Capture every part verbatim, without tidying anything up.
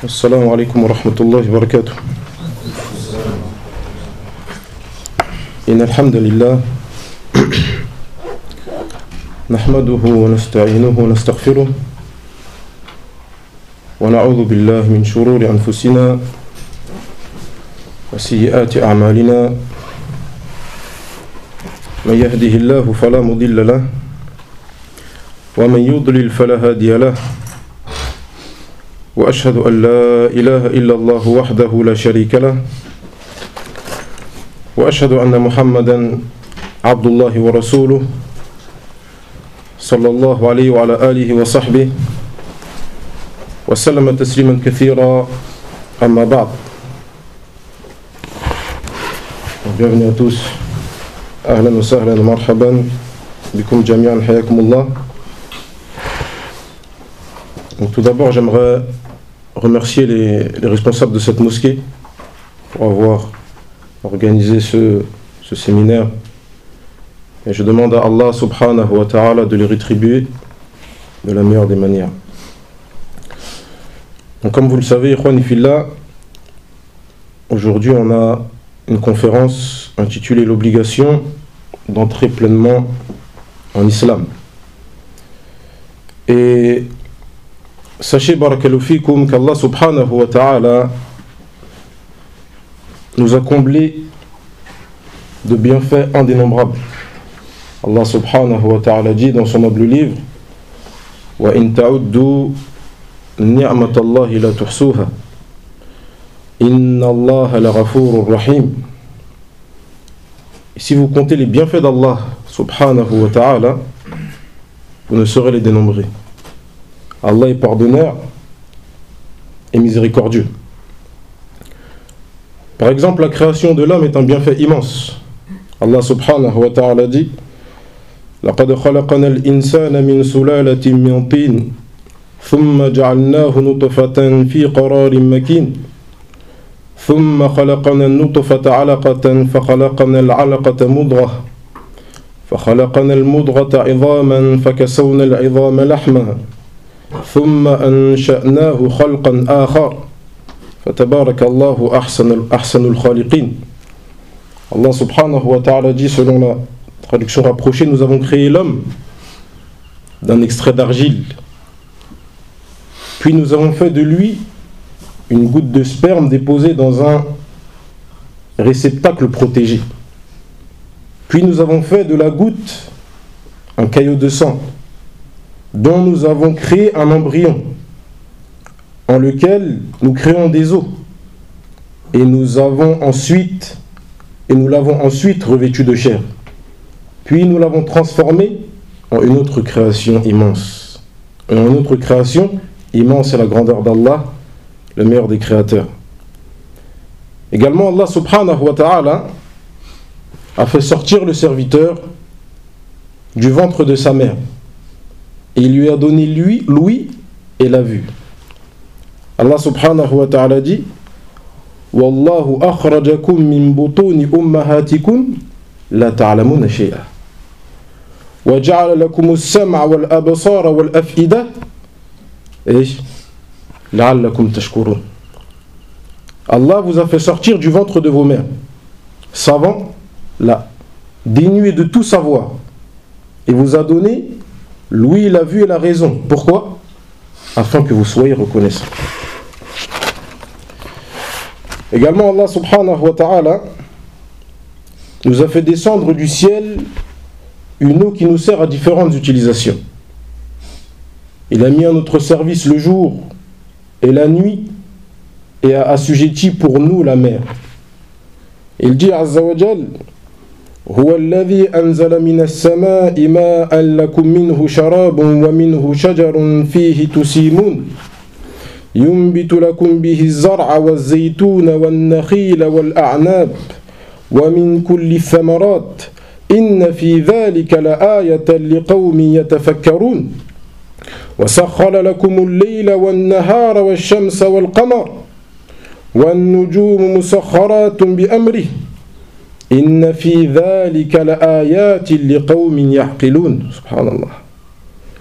السلام عليكم ورحمة الله وبركاته. إن الحمد لله نحمده ونستعينه ونستغفره ونعوذ بالله من شرور أنفسنا وسيئات أعمالنا من يهده الله فلا مضل له ومن يضلل فلا هادي له وأشهد أن لا إله إلا الله وحده لا شريك له وأشهد أن محمدا عبد الله ورسوله صلى الله عليه وعلى آله وصحبه وسلم تسليما كثيرا أما بعد. Bienvenue à tous. أهلا وسهلا ومرحبا بكم جميعا حياكم الله. Donc tout d'abord j'aimerais remercier les, les responsables de cette mosquée pour avoir organisé ce, ce séminaire, et je demande à Allah subhanahu wa ta'ala de les rétribuer de la meilleure des manières. Donc comme vous le savez, Ikhwani Fillah, aujourd'hui on a une conférence intitulée l'obligation d'entrer pleinement en islam. Et sachez, barakallahu fikoum, qu'Allah subhanahu wa ta'ala nous a comblé de bienfaits indénombrables. Allah subhanahu wa ta'ala dit dans son noble livre: Wa in ta'uddu ni'matallahi la tuhsuha inna Allah la ghafurur rahim. Et si vous comptez les bienfaits d'Allah subhanahu wa ta'ala, vous ne saurez les dénombrer. Allah est pardonneur et miséricordieux. Par exemple, la création de l'homme est un bienfait immense. Allah subhanahu wa ta'ala dit: لقد خلقنا الإنسان من سلالة من طين ثم جعلناه نطفة في قرار مكين ثم خلقنا النطفة علقة فخلقنا العلقة مضغة فخلقنا المضغة عظاما فكسونا العظام لحما ثم أنشأناه خلقا آخر فتبارك الله أحسن أحسن الخالقين. Allah subhanahu wa ta'ala dit, selon la traduction rapprochée: nous avons créé l'homme d'un extrait d'argile, puis nous avons fait de lui une goutte de sperme déposée dans un réceptacle protégé, puis nous avons fait de la goutte un caillot de sang dont nous avons créé un embryon en lequel nous créons des os, et nous avons ensuite et nous l'avons ensuite revêtu de chair, puis nous l'avons transformé en une autre création immense. Et en une autre création immense est la grandeur d'Allah, le meilleur des créateurs. Également, Allah subhanahu wa ta'ala a fait sortir le serviteur du ventre de sa mère, et il lui a donné lui, l'ouïe et la vue. Allah subhanahu wa ta'ala dit: Wallahu akhrajakum min butuni ummahatikum la ta'lamuna shay'a wa ja'ala lakum as-sam'a wal absara wal af'ida la'allakum tashkurun. Allah vous a fait sortir du ventre de vos mères, savants, là, dénués de tout savoir, et vous a donné l'ouïe, la vue et la raison. Pourquoi? Afin que vous soyez reconnaissants. Également, Allah subhanahu wa ta'ala nous a fait descendre du ciel une eau qui nous sert à différentes utilisations. Il a mis à notre service le jour et la nuit, et a assujetti pour nous la mer. Il dit azza wa jal: هو الذي أنزل من السماء ماء لكم منه شراب ومنه شجر فيه تسيمون ينبت لكم به الزرع والزيتون والنخيل والأعناب ومن كل الثمرات إن في ذلك لآية لقوم يتفكرون وسخر لكم الليل والنهار والشمس والقمر والنجوم مسخرات بأمره إن في ذلك لآيات لقوم يعقلون. سبحان الله.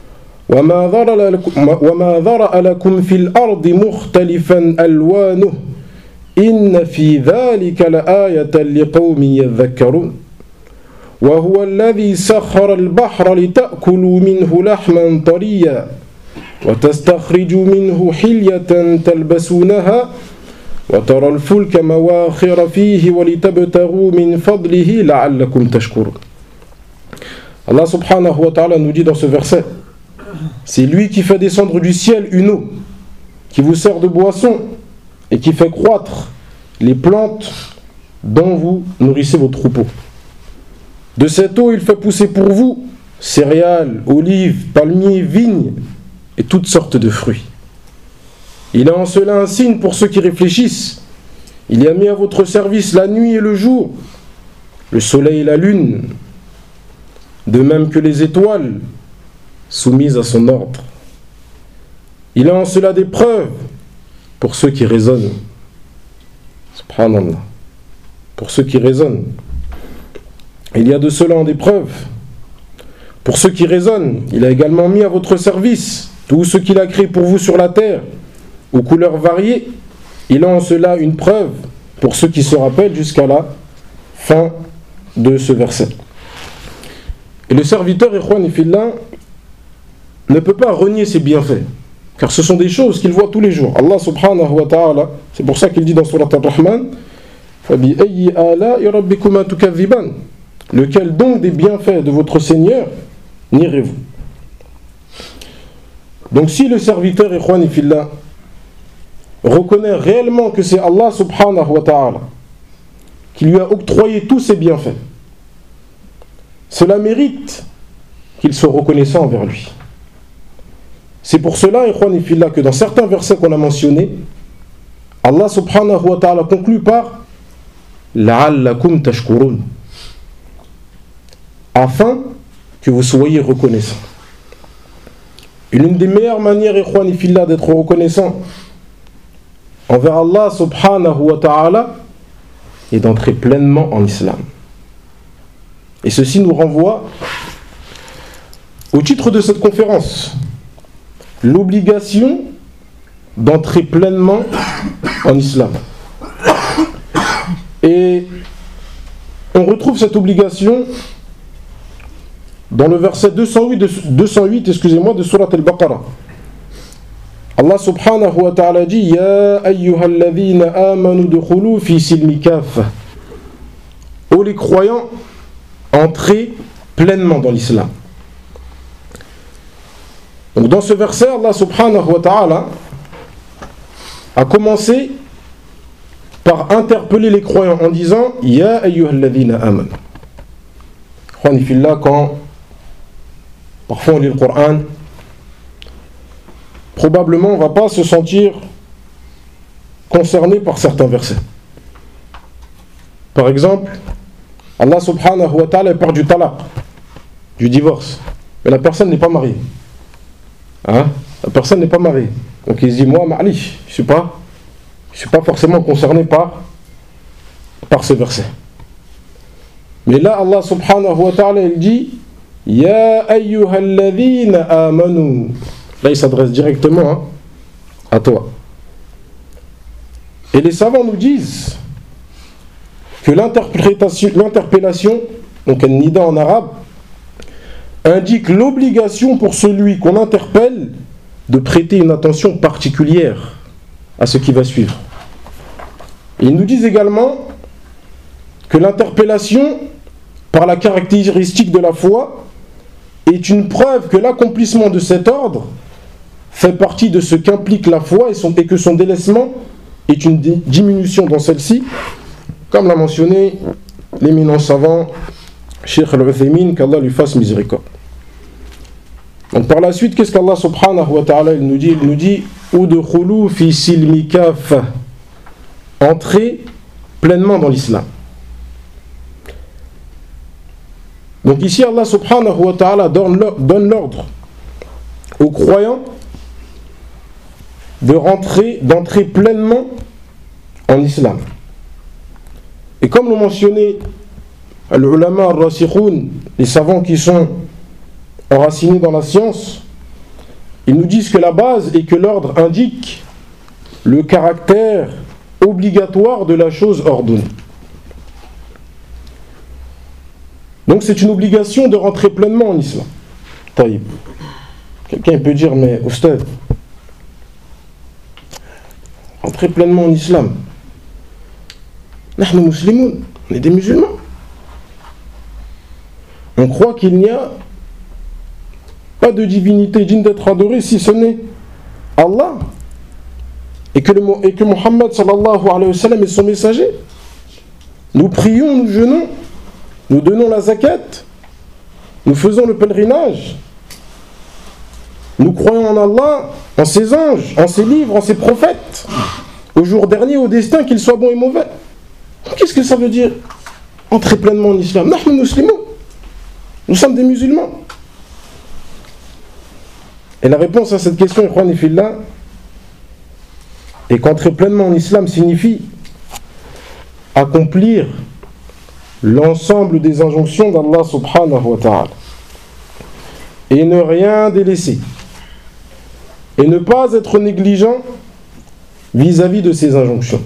وما ذرأ لكم, وما ذرأ لكم في الأرض مختلفا ألوانه إن في ذلك لآية لقوم يذكرون وهو الذي سخر البحر لتأكلوا منه لحما طريا وتستخرجوا منه حلية تلبسونها وترى الفلك مواخر فيه ولتبتغوا من فضله لعلكم تشكرون. Allah subhanahu wa ta'ala nous dit dans ce verset, c'est lui qui fait descendre du ciel une eau qui vous sert de boisson et qui fait croître les plantes dont vous nourrissez vos troupeaux. De cette eau, il fait pousser pour vous céréales, olives, palmiers, vignes et toutes sortes de fruits. Il a en cela un signe pour ceux qui réfléchissent. Il y a mis à votre service la nuit et le jour, le soleil et la lune, de même que les étoiles soumises à son ordre. Il a en cela des preuves pour ceux qui raisonnent. Subhanallah. Pour ceux qui raisonnent. Il y a de cela en des preuves. Pour ceux qui raisonnent, il a également mis à votre service tout ce qu'il a créé pour vous sur la terre, aux couleurs variées. Il a en cela une preuve pour ceux qui se rappellent jusqu'à la fin de ce verset. Et le serviteur, Ikhwan fillah, ne peut pas renier ses bienfaits, car ce sont des choses qu'il voit tous les jours. Allah subhanahu wa ta'ala, c'est pour ça qu'il dit dans Surat Ar-Rahman, فَبِأَيِّ آلَاءِ رَبِّكُمَا تُكَذِّبَانِ. Lequel donc des bienfaits de votre Seigneur nierez-vous? Donc si le serviteur, Ikhwan fillah, reconnaît réellement que c'est Allah subhanahu wa ta'ala qui lui a octroyé tous ses bienfaits, cela mérite qu'il soit reconnaissant envers lui. C'est pour cela, ikhwan fillah, que dans certains versets qu'on a mentionnés, Allah subhanahu wa ta'ala conclut par la'allakum tashkurun, afin que vous soyez reconnaissants. Et l'une des meilleures manières, ikhwan fillah, d'être reconnaissant envers Allah subhanahu wa ta'ala est d'entrer pleinement en islam. Et ceci nous renvoie au titre de cette conférence, l'obligation d'entrer pleinement en islam. Et on retrouve cette obligation dans le verset deux cent huit, deux cent huit excusez-moi, de Surat Al-Baqarah. Allah subhanahu wa ta'ala dit Ya ayyuhalladhina amanu dukhulu fi silmi kaffa. Ô les croyants, entrez pleinement dans l'islam. Donc dans ce verset, Allah subhanahu wa ta'ala a commencé par interpeller les croyants en disant Ya ayyuhalladhina amanu. Quand parfois on lit le Coran, probablement on ne va pas se sentir concerné par certains versets. Par exemple, Allah subhanahu wa ta'ala parle du talaq, du divorce, mais la personne n'est pas mariée. Hein? La personne n'est pas mariée. Donc il se dit, moi, ma'ali, je ne suis pas, je suis pas forcément concerné par, par ce verset. Mais là, Allah subhanahu wa ta'ala, il dit, Ya ayyuhalladhina amanu. Là, il s'adresse directement hein, à toi. Et les savants nous disent que l'interprétation, l'interpellation, donc un nida en arabe, indique l'obligation pour celui qu'on interpelle de prêter une attention particulière à ce qui va suivre. Et ils nous disent également que l'interpellation, par la caractéristique de la foi, est une preuve que l'accomplissement de cet ordre fait partie de ce qu'implique la foi et, son, et que son délaissement est une diminution dans celle-ci, comme l'a mentionné l'éminent savant Cheikh Al-Uthaymin, qu'Allah lui fasse miséricorde. Donc par la suite, qu'est-ce qu'Allah subhanahu wa ta'ala il nous dit? Il nous dit Udkhulu fi silmi kaffa. Entrez pleinement dans l'islam. Donc ici Allah subhanahu wa ta'ala donne l'ordre aux croyants de rentrer, d'entrer pleinement en islam. Et comme l'ont mentionné al-ulama al-rasikhoun, les savants qui sont enracinés dans la science, Ils nous disent que la base est que l'ordre indique le caractère obligatoire de la chose ordonnée. Donc c'est une obligation de rentrer pleinement en islam. Taïb. Quelqu'un peut dire, mais Oustad, rentrer pleinement en islam. Nahnu muslimoun, on est des musulmans. On croit qu'il n'y a pas de divinité digne d'être adorée si ce n'est Allah. Et que, le, et que Muhammad sallallahu alayhi wa sallam est son messager. Nous prions, nous jeûnons, nous donnons la zakat, nous faisons le pèlerinage. Nous croyons en Allah, en ses anges, en ses livres, en ses prophètes, au jour dernier, au destin, qu'il soit bon et mauvais. Qu'est-ce que ça veut dire entrer pleinement en islam? Nahnu muslimons. Nous sommes des musulmans. Et la réponse à cette question, ikhwani fillah, est qu'entrer pleinement en islam signifie accomplir l'ensemble des injonctions d'Allah subhanahu wa ta'ala et ne rien délaisser et ne pas être négligent vis-à-vis de ces injonctions.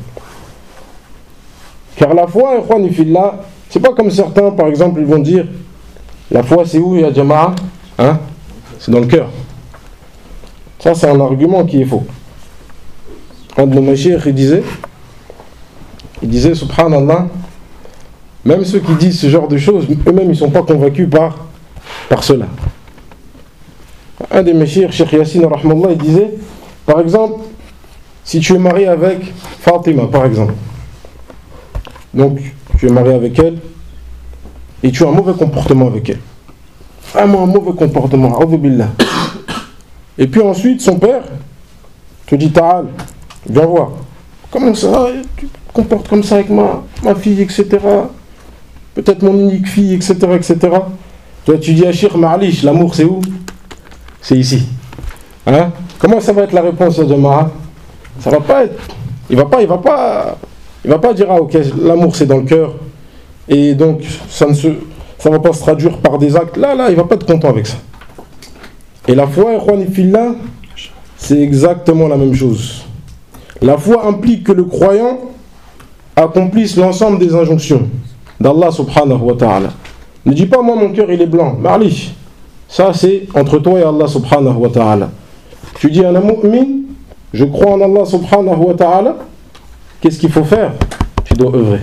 Car la foi, ikhwani fillah, c'est pas comme certains, par exemple, ils vont dire la foi c'est où, ya jama'a, hein? C'est dans le cœur. Ça c'est un argument qui est faux. Un de nos mashayikh, il disait, il disait, subhanallah, même ceux qui disent ce genre de choses, eux-mêmes ils ne sont pas convaincus par, par cela. Un des mashayikh, Cheikh Yassine, rahmallah, il disait, par exemple, si tu es marié avec Fatima, par exemple, donc tu es marié avec elle, et tu as un mauvais comportement avec elle, vraiment un mauvais comportement, a'udhu billah. Et puis ensuite, son père te dit, Ta'al, viens voir, comment ça, tu te comportes comme ça avec ma, ma fille, et cetera. Peut-être mon unique fille, et cetera, et cetera. Toi, tu dis à Cheikh Ma'alish, l'amour c'est où? C'est ici. Hein? Comment ça va être la réponse à Jama'a? Ça va pas être. Il va pas, il va pas, il va pas dire, ah ok, l'amour c'est dans le cœur, et donc ça ne se, ça va pas se traduire par des actes. Là, là, il va pas être content avec ça. Et la foi, ikhwani fillah, c'est exactement la même chose. La foi implique que le croyant accomplisse l'ensemble des injonctions d'Allah subhanahu wa ta'ala. Ne dis pas, moi mon cœur il est blanc. Marli, ça c'est entre toi et Allah subhanahu wa ta'ala. Tu dis, ana mu'min, je crois en Allah subhanahu wa ta'ala. Qu'est-ce qu'il faut faire? Tu dois œuvrer.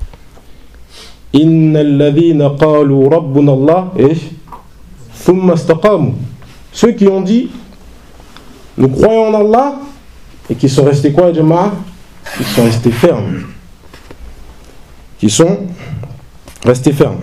Inna alladhina qalu rabbuna Allah et thumma istaqamu. Ceux qui ont dit, nous croyons en Allah, et qui sont restés quoi, Jama'a? Ils sont restés fermes. Qui sont restés fermes.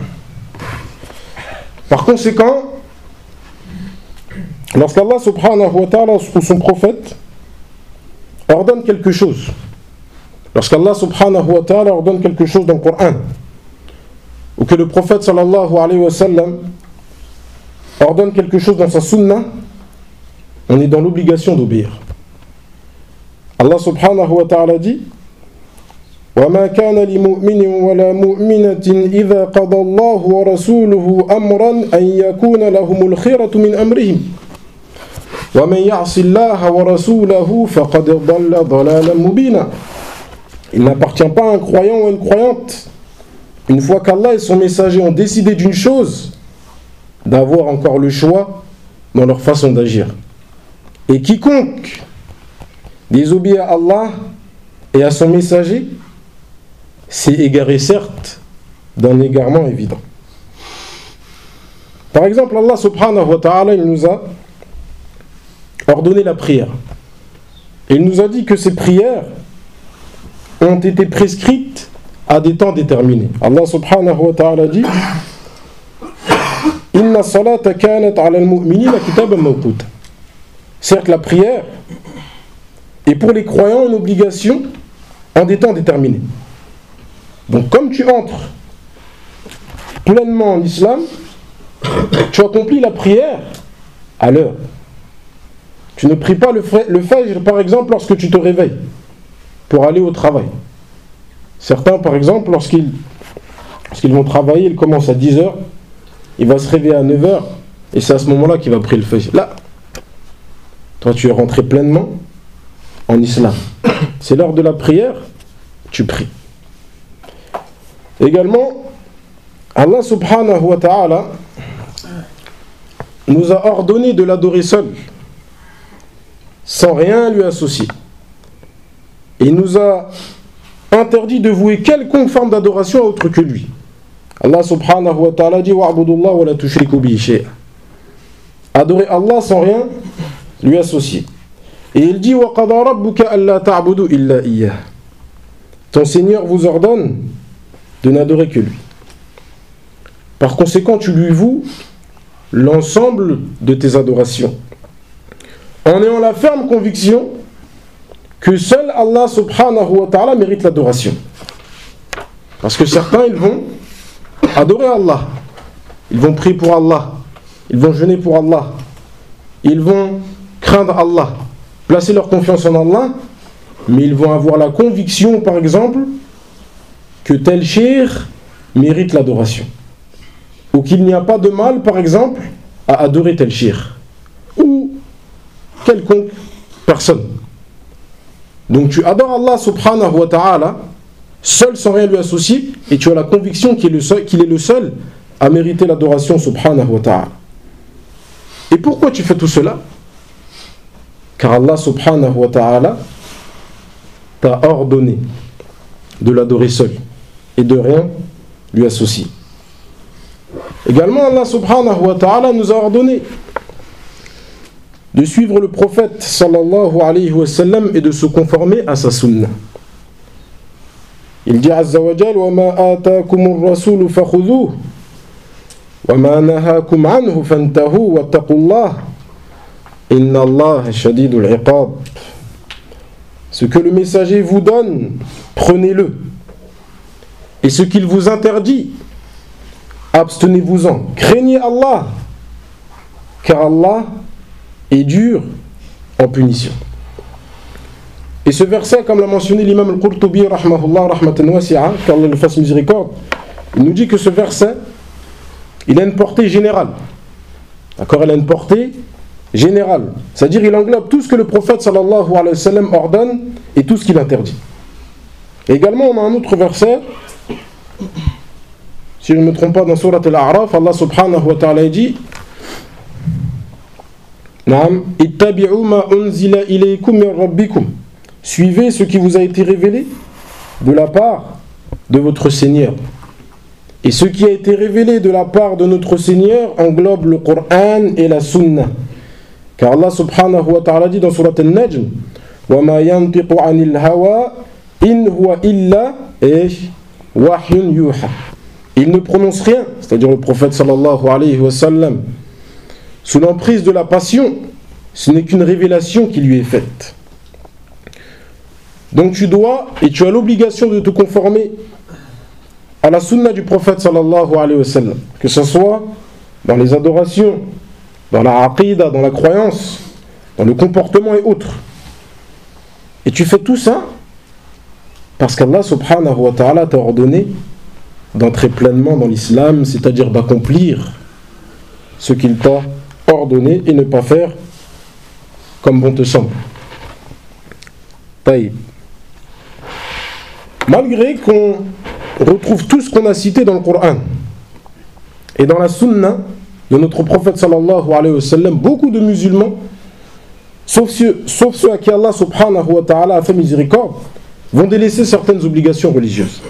Par conséquent, lorsqu'Allah subhanahu wa ta'ala ou son prophète ordonne quelque chose, lorsqu'Allah subhanahu wa ta'ala ordonne quelque chose dans le Coran, ou que le prophète sallallahu alayhi wa sallam ordonne quelque chose dans sa sunna, on est dans l'obligation d'obéir. Allah subhanahu wa ta'ala dit وَمَا كَانَ لِمُؤْمِنٍ وَلَا مُؤْمِنَةٍ إِذَا قَضَى اللَّهُ وَرَسُولُهُ أَمْرًا أَنْ يَكُونَ لَهُمُ الْخِيرَةُ مِنْ أَمْرِهِمْ وَمَنْ يَعْصِ اللَّهَ وَرَسُولَهُ فَقَدْ ضَلَّ ضَلَالًا مُبِينًا. Il n'appartient pas à un croyant ou à une croyante, une fois qu'Allah et son messager ont décidé d'une chose, d'avoir encore le choix dans leur façon d'agir. Et quiconque désobéit à Allah et à son messager s'est égaré certes d'un égarement évident. Par exemple, Allah subhanahu wa ta'ala, il nous a ordonné la prière. Et il nous a dit que ces prières ont été prescrites à des temps déterminés. Allah subhanahu wa ta'ala dit Inna salata kanat ala al-mu'minina kitaban mawquta. Certes, la prière est pour les croyants une obligation en des temps déterminés. Donc, comme tu entres pleinement en islam, tu accomplis la prière à l'heure. Tu ne pries pas le, le fajr, par exemple, lorsque tu te réveilles pour aller au travail. Certains, par exemple, lorsqu'ils, lorsqu'ils vont travailler, ils commencent à dix heures, il va se réveiller à neuf heures, et c'est à ce moment-là qu'il va prier le fajr. Là, toi tu es rentré pleinement en islam. C'est l'heure de la prière, tu pries. Également, Allah subhanahu wa ta'ala nous a ordonné de l'adorer seul, sans rien lui associer. Et il nous a interdit de vouer quelconque forme d'adoration à autre que lui. Allah subhanahu wa ta'ala dit wa'budullah wa la tushriku bihi shay'a. Adorer Allah sans rien lui associer. Et il dit wa qada rabbuka alla ta'budu illa iyyah. Ton Seigneur vous ordonne de n'adorer que lui. Par conséquent, tu lui voues l'ensemble de tes adorations, en ayant la ferme conviction que seul Allah subhanahu wa ta'ala mérite l'adoration. Parce que certains, ils vont adorer Allah, ils vont prier pour Allah, ils vont jeûner pour Allah, ils vont craindre Allah, placer leur confiance en Allah, mais ils vont avoir la conviction, par exemple, que tel cheikh mérite l'adoration, ou qu'il n'y a pas de mal, par exemple, à adorer tel cheikh, ou quelconque personne. Donc tu adores Allah subhanahu wa ta'ala, seul sans rien lui associer, et tu as la conviction qu'il est le seul, qu'il est le seul à mériter l'adoration subhanahu wa ta'ala. Et pourquoi tu fais tout cela? Car Allah subhanahu wa ta'ala t'a ordonné de l'adorer seul et de rien lui associer. Également, Allah subhanahu wa ta'ala nous a ordonné de suivre le prophète sallallahu alayhi wa sallam et de se conformer à sa sunna. Il dit azza wa jal wa ma ataakumur rasul fakhudhuhu wa ma nahakum anhu fantahu wattaqullah inna Allah shadidul iqab. Ce que le messager vous donne, prenez-le. Et ce qu'il vous interdit, abstenez-vous-en. Craignez Allah, car Allah est dur en punition. Et ce verset, comme l'a mentionné l'imam al-Qurtubi, rahmahullah, rahmatan wasi'a, qu'Allah le fasse miséricorde, il nous dit que ce verset, il a une portée générale. D'accord, il a une portée générale. C'est-à-dire, il englobe tout ce que le prophète sallallahu alayhi wa sallam ordonne et tout ce qu'il interdit. Et également, on a un autre verset, si je ne me trompe pas, dans Surat Al-A'raf, Allah subhanahu wa ta'ala dit Naam, ittabi'u ma unzila ilaykum min rabbikum. Suivez ce qui vous a été révélé de la part de votre Seigneur. Et ce qui a été révélé de la part de notre Seigneur englobe le Coran et la Sunna. Car Allah subhanahu wa ta'ala dit dans Surat Al-Najm wa ma yantiqu 'anil hawa in huwa illa wahyun yuha. Il ne prononce rien, c'est-à-dire le prophète sallallahu alayhi wa sallam, sous l'emprise de la passion, ce n'est qu'une révélation qui lui est faite. Donc tu dois et tu as l'obligation de te conformer à la sunna du prophète sallallahu alayhi wa sallam, que ce soit dans les adorations, dans la aqidah, dans la croyance, dans le comportement et autres. Et tu fais tout ça parce qu'Allah subhanahu wa ta'ala t'a ordonné d'entrer pleinement dans l'islam, c'est-à-dire d'accomplir ce qu'il t'a ordonné et ne pas faire comme bon te semble. Taïb. Malgré qu'on retrouve tout ce qu'on a cité dans le Coran et dans la sunna de notre prophète sallallahu alayhi wa sallam, beaucoup de musulmans, sauf ceux, sauf ceux à qui Allah subhanahu wa ta'ala a fait miséricorde, vont délaisser certaines obligations religieuses.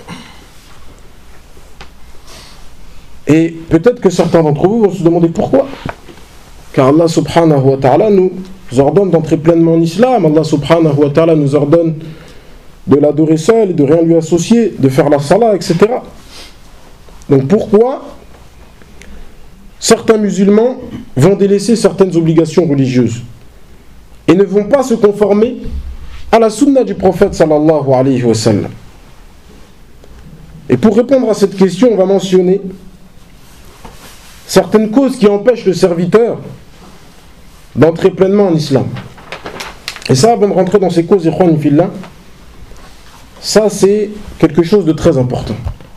Et peut-être que certains d'entre vous vont se demander pourquoi. Car Allah subhanahu wa ta'ala nous ordonne d'entrer pleinement en islam. Allah subhanahu wa ta'ala nous ordonne de l'adorer seul, de rien lui associer, de faire la salat, et cetera. Donc pourquoi certains musulmans vont délaisser certaines obligations religieuses et ne vont pas se conformer à la sunna du prophète sallallahu alayhi wa sallam? Et pour répondre à cette question, on va mentionner certaines causes qui empêchent le serviteur d'entrer pleinement en islam. Et ça, avant de rentrer dans ces causes, ikhwan fillah, ça c'est quelque chose de très important.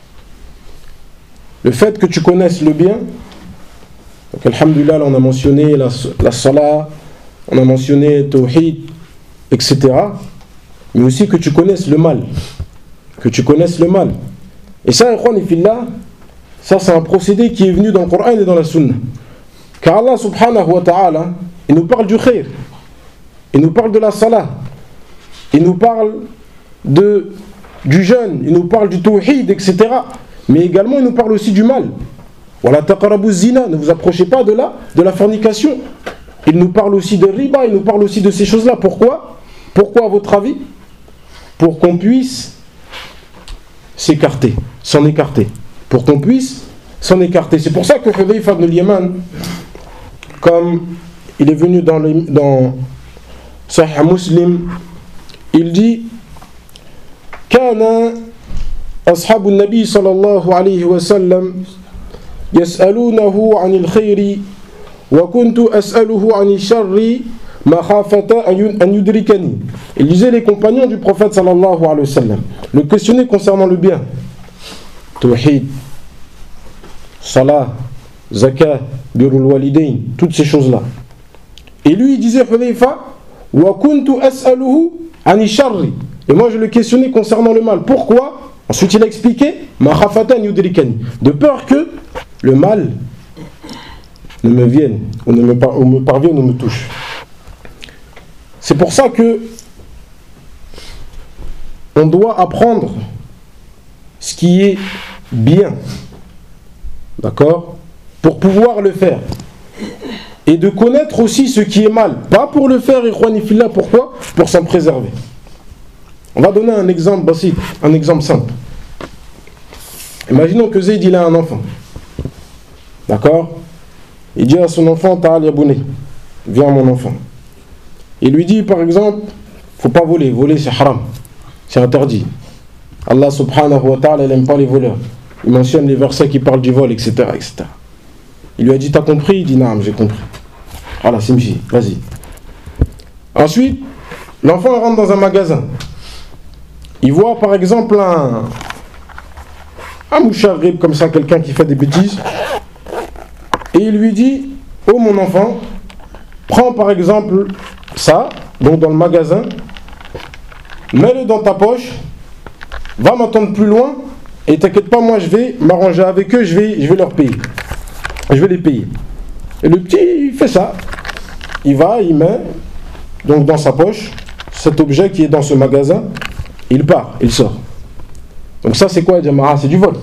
Le fait que tu connaisses le bien, donc alhamdulillah, là, on a mentionné la, la salat, on a mentionné Tawhid, et cetera. Mais aussi que tu connaisses le mal. Que tu connaisses le mal. Et ça, ça c'est un procédé qui est venu dans le Coran et dans la Sunna. Car Allah subhanahu wa ta'ala, il nous parle du khair. Il nous parle de la salah. Il nous parle de, du jeûne. Il nous parle du tawhid, et cetera. Mais également, il nous parle aussi du mal. Wala taqrabu zina, ne vous approchez pas de la, de la fornication. Il nous parle aussi de riba, il nous parle aussi de ces choses-là. Pourquoi ? Pourquoi, à votre avis ? Pour qu'on puisse s'écarter, s'en écarter. Pour qu'on puisse s'en écarter. C'est pour ça que Hudayfa ibn al-Yaman, comme il est venu dans, le, dans Sahih Muslim, il dit Kana ashabu an-nabi sallallahu alayhi wa sallam yas'alunahu 'anil khayri wa kuntu as'aluhu 'anil sharri ma khafata an yudrikani. Il disait les compagnons du prophète sallallahu alayhi wa sallam le questionnaient concernant le bien. Tawhid, salah, zakat, birrul walidain, toutes ces choses-là. Et lui il disait Hudayfa wa kuntu as'aluhu 'anil sharri. Et moi je le questionnais concernant le mal. Pourquoi ? Ensuite il a expliqué ma khafata an yudrikani, de peur que le mal ne me vienne, ou, ne me, par, ou me parvienne, ou me touche. C'est pour ça que on doit apprendre ce qui est bien, d'accord, pour pouvoir le faire. Et de connaître aussi ce qui est mal. Pas pour le faire, ikhwani fillah, pourquoi ? Pour s'en préserver. On va donner un exemple basit, un exemple simple. Imaginons que Zayd il a un enfant. D'accord ? Il dit à son enfant, Ta'al yabouni, viens mon enfant. Il lui dit par exemple, faut pas voler, voler c'est haram, c'est interdit. Allah subhanahu wa ta'ala n'aime pas les voleurs. Il mentionne les versets qui parlent du vol, et cetera, et cetera. Il lui a dit, t'as compris ? Il dit, non, j'ai compris. Voilà, Simji, vas-y. Ensuite, l'enfant rentre dans un magasin. Il voit par exemple un, un moucharib comme ça, quelqu'un qui fait des bêtises. Et il lui dit, oh mon enfant, prends par exemple ça, donc dans le magasin, mets-le dans ta poche, va m'attendre plus loin, et t'inquiète pas, moi je vais m'arranger avec eux, je vais, je vais leur payer. Je vais les payer. Et le petit, il fait ça. Il va, il met donc dans sa poche cet objet qui est dans ce magasin, il part, il sort. Donc ça c'est quoi, Jama'a ? C'est du vol.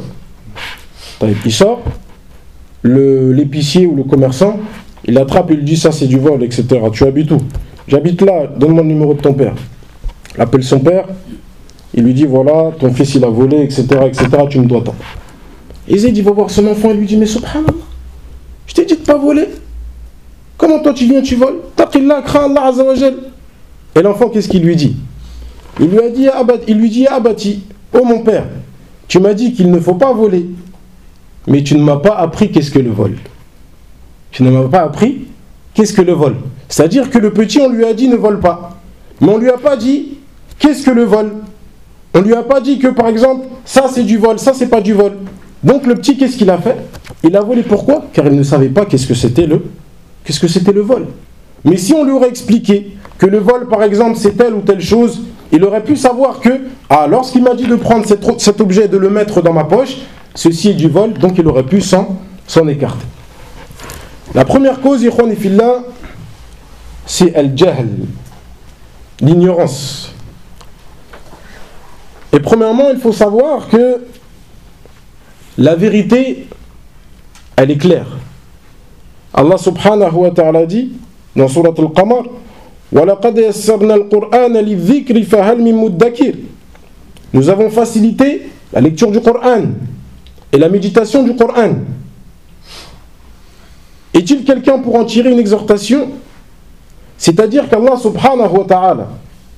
Il sort, le, l'épicier ou le commerçant, il l'attrape, il lui dit ça c'est du vol, et cetera. Tu habites où ? J'habite là, donne-moi le numéro de ton père. Il appelle son père, il lui dit voilà, ton fils il a volé, et cetera, et cetera, tu me dois tant. Et Zayd il va voir son enfant et lui dit mais subhanallah, je t'ai dit de pas voler. Comment toi tu viens, tu voles ? Taqillah, crains Allah azza wa jal. Et l'enfant qu'est-ce qu'il lui dit ? Il lui a dit il lui dit Abati, oh mon père, tu m'as dit qu'il ne faut pas voler, mais tu ne m'as pas appris qu'est-ce que le vol. Tu ne m'as pas appris qu'est-ce que le vol. C'est-à-dire que le petit, on lui a dit ne vole pas. Mais on ne lui a pas dit qu'est-ce que le vol. On ne lui a pas dit que par exemple, ça c'est du vol, ça c'est pas du vol. Donc le petit, qu'est-ce qu'il a fait ? Il a volé, pourquoi ? Car il ne savait pas qu'est-ce que c'était le, qu'est-ce que c'était le vol. Mais si on lui aurait expliqué que le vol par exemple c'est telle ou telle chose, il aurait pu savoir que, ah, lorsqu'il m'a dit de prendre cet, cet objet et de le mettre dans ma poche, ceci est du vol, donc il aurait pu s'en, s'en écarter. La première cause, ikhwani fillah, c'est al-jahl, l'ignorance. Et premièrement, il faut savoir que la vérité, elle est claire. Allah subhanahu wa ta'ala dit dans Surat al-Qamar, وَلَقَدْ يَسَّرْنَا الْقُرْآنَ لِلذِّكْرِ فَهَلْ مِن مُدَّكِرٍ. Nous avons facilité la lecture du Coran et la méditation du Coran. Est-il quelqu'un pour en tirer une exhortation ? C'est-à-dire qu'Allah subhanahu wa ta'ala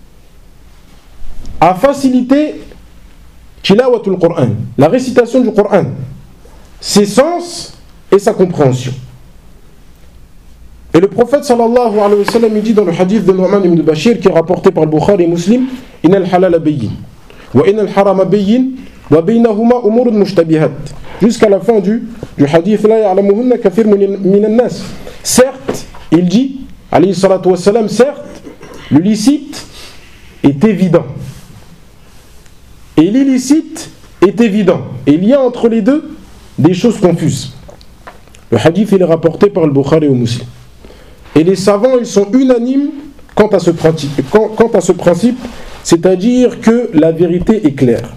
a facilité tilawatul Coran, la récitation du Coran, ses sens et sa compréhension. Et le prophète sallallahu alayhi wa sallam il dit dans le hadith de Nu'man ibn Bashir qui est rapporté par le Bukhari et Muslim, inna al-halala bayyin wa inna al-harama bayyin wa baynahuma umurun mushtabihat, jusqu'à la fin du, du hadith la ya'lamuhunna kathir min an-nas. Certes, il dit alayhi salatu wassalam, certes, le licite est évident. Et l'illicite est évident. Et il y a entre les deux des choses confuses. Le hadith il est rapporté par le Bukhari ou Muslim. Et les savants ils sont unanimes quant à ce principe, quant, quant à ce principe, c'est-à-dire que la vérité est claire.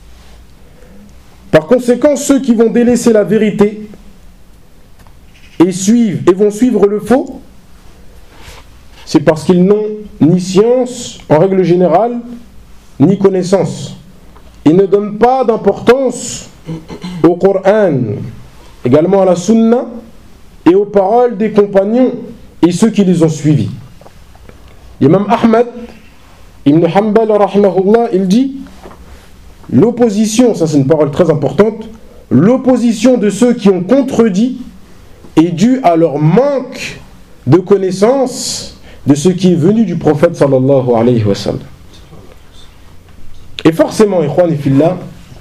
Par conséquent, ceux qui vont délaisser la vérité et suivent et vont suivre le faux, c'est parce qu'ils n'ont ni science en règle générale, ni connaissance. Ils ne donnent pas d'importance au Coran, également à la Sunna et aux paroles des compagnons et ceux qui les ont suivis. L'imam Ahmad Ibn Hanbal rahimahullah, il dit l'opposition, ça c'est une parole très importante, l'opposition de ceux qui ont contredit est due à leur manque de connaissance de ce qui est venu du prophète sallallahu alayhi wa sallam. Et forcément, ikhwan fillah,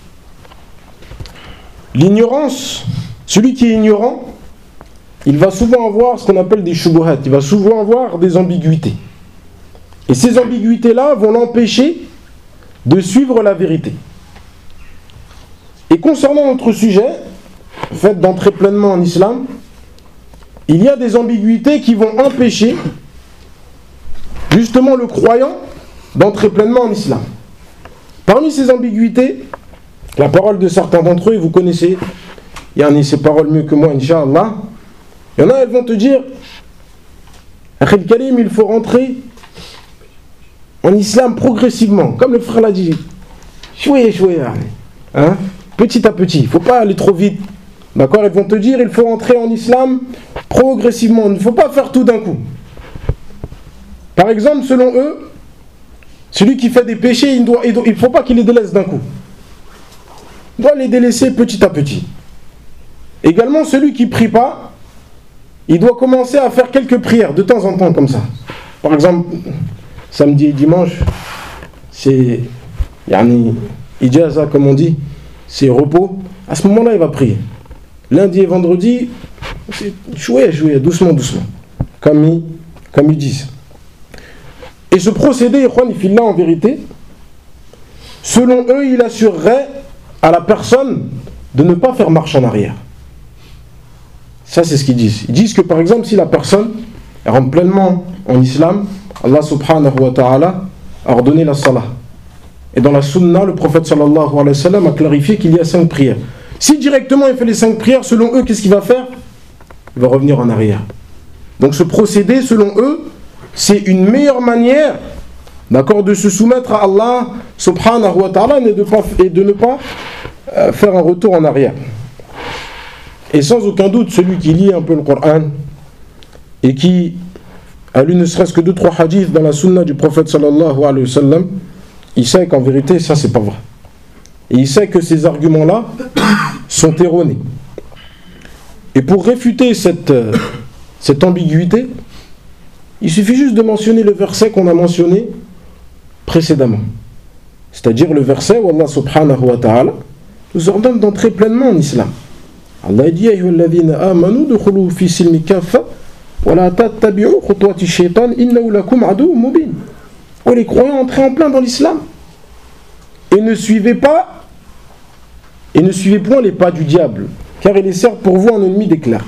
l'ignorance, celui qui est ignorant, il va souvent avoir ce qu'on appelle des shubuhat, il va souvent avoir des ambiguïtés. Et ces ambiguïtés-là vont l'empêcher de suivre la vérité. Et concernant notre sujet, le fait d'entrer pleinement en islam, il y a des ambiguïtés qui vont empêcher justement le croyant d'entrer pleinement en islam. Parmi ces ambiguïtés, la parole de certains d'entre eux, vous connaissez, il y en a ces paroles mieux que moi, Inch'Allah. Il y en a, elles vont te dire, Akhil Karim, il faut rentrer en islam progressivement, comme le frère l'a dit. Choué, choué, hein, petit à petit, il ne faut pas aller trop vite. D'accord, ils vont te dire, il faut rentrer en islam progressivement, il ne faut pas faire tout d'un coup. Par exemple, selon eux, celui qui fait des péchés, il ne il faut pas qu'il les délaisse d'un coup. Il doit les délaisser petit à petit. Également, celui qui ne prie pas, il doit commencer à faire quelques prières de temps en temps comme ça. Par exemple, samedi et dimanche, c'est yani, ijaza comme on dit, c'est repos. À ce moment-là, il va prier. Lundi et vendredi, c'est jouer, jouer, doucement, doucement, comme ils, comme ils disent. Et ce procédé, là en vérité, selon eux, il assurerait à la personne de ne pas faire marche en arrière. Ça, c'est ce qu'ils disent. Ils disent que, par exemple, si la personne rentre pleinement en islam, Allah subhanahu wa ta'ala a ordonné la salah. Et dans la sunna, le prophète sallallahu alayhi wa sallam a clarifié qu'il y a cinq prières. Si directement il fait les cinq prières, selon eux, qu'est-ce qu'il va faire? Il va revenir en arrière. Donc ce procédé, selon eux, c'est une meilleure manière, d'accord, de se soumettre à Allah subhanahu wa ta'ala et de, pas, et de ne pas euh, faire un retour en arrière. Et sans aucun doute, celui qui lit un peu le Coran et qui a lu ne serait-ce que deux, trois hadiths dans la sunna du prophète sallallahu alayhi wa sallam, il sait qu'en vérité, ça c'est pas vrai. Et il sait que ces arguments-là sont erronés. Et pour réfuter cette, euh, cette ambiguïté, il suffit juste de mentionner le verset qu'on a mentionné précédemment. C'est-à-dire le verset où Allah subhanahu wa ta'ala nous ordonne d'entrer pleinement en islam. Allah dit ayyuhalladhina amanu dukhulu fi silmi kaffa wa la tattabi'u khutuwati shaytan innahu lakum aduwwun mubin. Oh les croyants, entrez en plein dans l'islam et ne suivez pas et ne suivez point les pas du diable, car il est certes pour vous un ennemi déclaré.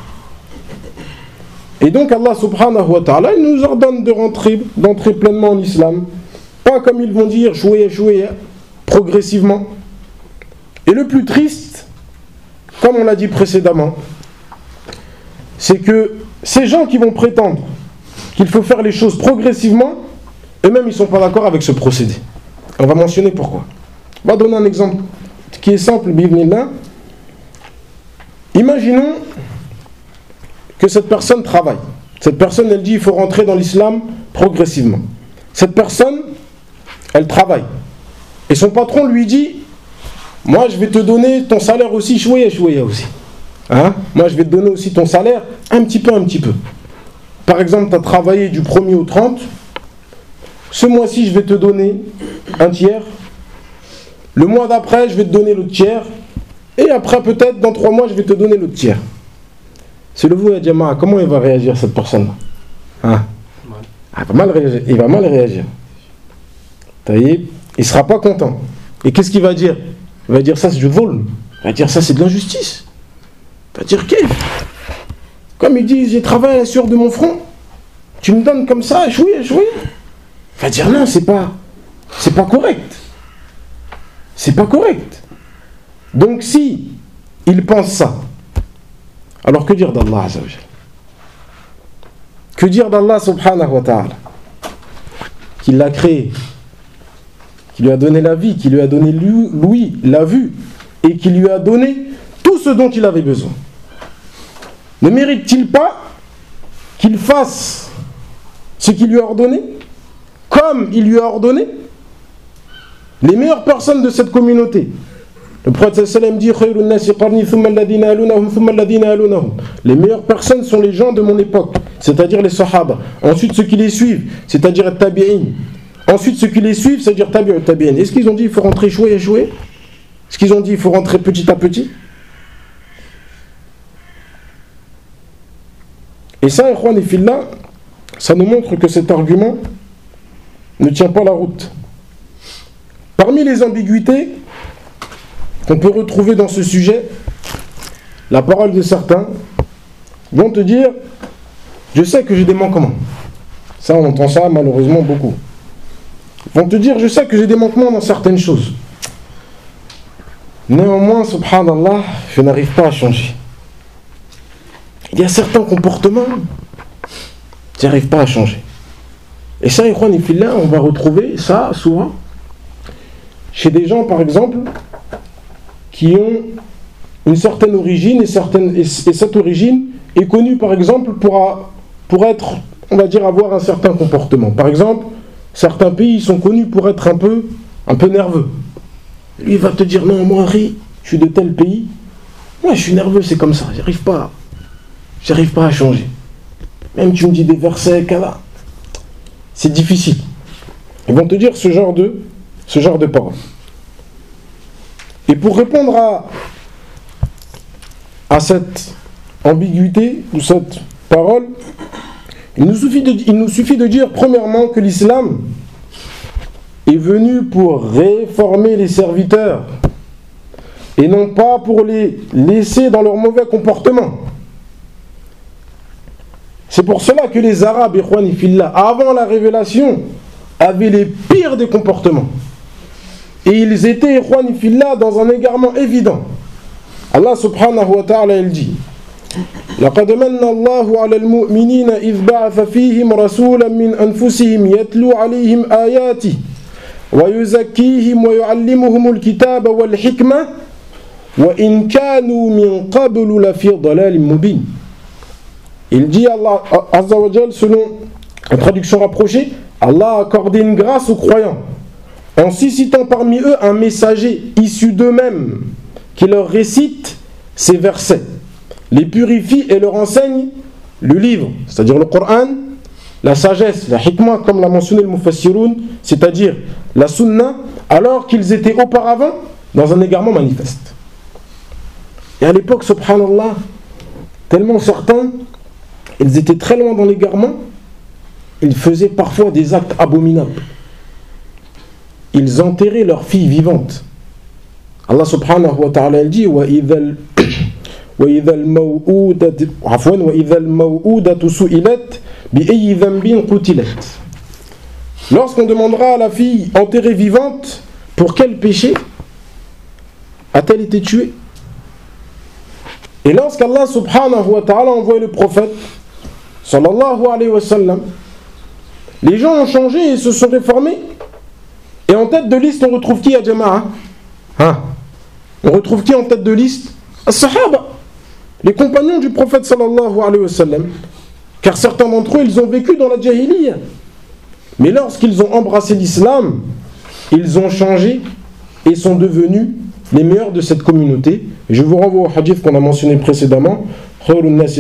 Et donc Allah subhanahu wa ta'ala il nous ordonne de rentrer, d'entrer pleinement en islam, pas comme ils vont dire jouer, jouer progressivement. Et le plus triste, comme on l'a dit précédemment, c'est que ces gens qui vont prétendre qu'il faut faire les choses progressivement, eux-mêmes ils ne sont pas d'accord avec ce procédé. On va mentionner pourquoi. On va donner un exemple qui est simple, bi'idhnillah. Imaginons que cette personne travaille. Cette personne, elle dit il faut rentrer dans l'islam progressivement. Cette personne, elle travaille. Et son patron lui dit moi je vais te donner ton salaire aussi, chouïa, chouïa aussi. Hein? Moi je vais te donner aussi ton salaire, un petit peu, un petit peu. Par exemple, tu as travaillé du premier au trente. Ce mois-ci, je vais te donner un tiers. Le mois d'après, je vais te donner l'autre tiers. Et après, peut-être, dans trois mois, je vais te donner l'autre tiers. C'est le vous, ya Jama'a, comment il va réagir cette personne-là? Hein? il va mal réagir. Il va mal réagir. Il ne sera pas content. Et qu'est-ce qu'il va dire? Il va dire ça c'est du vol. Il va dire ça c'est de l'injustice. Il va dire qu'est-ce? Comme ils disent, j'ai travaillé à la sueur de mon front. Tu me donnes comme ça, chouïa, chouïa. Il va dire non, c'est pas, c'est pas correct. C'est pas correct. Donc si il pense ça, alors que dire d'Allah Azza wa Jal? Que dire d'Allah subhanahu wa ta'ala? Qui l'a créé, qui lui a donné la vie, qui lui a donné lui, lui la vue, et qui lui a donné tout ce dont il avait besoin. Ne mérite-t-il pas qu'il fasse ce qu'il lui a ordonné, comme il lui a ordonné? Les meilleures personnes de cette communauté, le prophète sallam dit les meilleures personnes sont les gens de mon époque, c'est-à-dire les sahaba, ensuite ceux qui les suivent, c'est-à-dire les tabi'in, ensuite ceux qui les suivent, c'est-à-dire tabi'in tabi'in. Est-ce qu'ils ont dit il faut rentrer choué et choué? Est-ce qu'ils ont dit il faut rentrer petit à petit? Et ça, ikhwan et fillah, ça nous montre que cet argument ne tient pas la route. Parmi les ambiguïtés qu'on peut retrouver dans ce sujet, la parole de certains vont te dire « Je sais que j'ai des manquements ». Ça, on entend ça malheureusement beaucoup. Ils vont te dire « Je sais que j'ai des manquements dans certaines choses. Néanmoins, subhanallah, je n'arrive pas à changer. Il y a certains comportements, tu n'arrives pas à changer. » Et ça, ikhwan et fillah, on va retrouver ça souvent chez des gens, par exemple, qui ont une certaine origine, et, certaine, et, et cette origine est connue, par exemple, pour, pour être, on va dire, avoir un certain comportement. Par exemple, certains pays sont connus pour être un peu, un peu nerveux. Lui, il va te dire, non, moi, Harry, je suis de tel pays, moi, je suis nerveux, c'est comme ça, j'arrive pas, j'arrive pas à changer. Même tu me dis des versets, kala, c'est difficile. Ils vont te dire ce genre de, ce genre de paroles. Et pour répondre à, à cette ambiguïté ou cette parole, il nous suffit de, il nous suffit de dire premièrement que l'islam est venu pour réformer les serviteurs et non pas pour les laisser dans leur mauvais comportement. C'est pour cela que les Arabes, ikhwan fillah, avant la révélation, avaient les pires des comportements. Et ils étaient, ikhwan fillah, dans un égarement évident. Allah subhanahu wa ta'ala, il dit لقد من الله على المؤمنين إذ بعث فيهم رسولا من أنفسهم يتلو عليهم آياته ويزكيهم ويعلمهم الكتاب والحكمة وإن كانوا من قبل لفي ضلال مبين. Il dit Allah Azza wa Jal, selon la traduction rapprochée, Allah a accordé une grâce aux croyants en suscitant parmi eux un messager issu d'eux-mêmes qui leur récite ces versets, les purifie et leur enseigne le livre, c'est-à-dire le Coran, la sagesse, la hikmah, comme l'a mentionné le Mufassiroun, c'est-à-dire la sunna, alors qu'ils étaient auparavant dans un égarement manifeste. Et à l'époque, subhanallah, tellement certains, ils étaient très loin dans l'égarement, ils faisaient parfois des actes abominables. Ils enterraient leurs filles vivantes. Allah subhanahu wa ta'ala dit وَإِذَا الْمَوْءُودَةُ سُئِلَتْ بِأَيِّ ذَنْبٍ قُتِلَتْ. Lorsqu'on demandera à la fille enterrée vivante pour quel péché a-t-elle été tuée? Et lorsqu'Allah subhanahu wa ta'ala a envoyé le prophète sallallahu alayhi wa sallam, les gens ont changé et se sont réformés. Et en tête de liste, on retrouve qui à Jama'a? Hein? On retrouve qui en tête de liste? As-Sahaba, les compagnons du prophète sallallahu alayhi wa sallam. Car certains d'entre eux, ils ont vécu dans la jahiliya. Mais lorsqu'ils ont embrassé l'islam, ils ont changé et sont devenus les meilleurs de cette communauté. Et je vous renvoie au hadith qu'on a mentionné précédemment. Les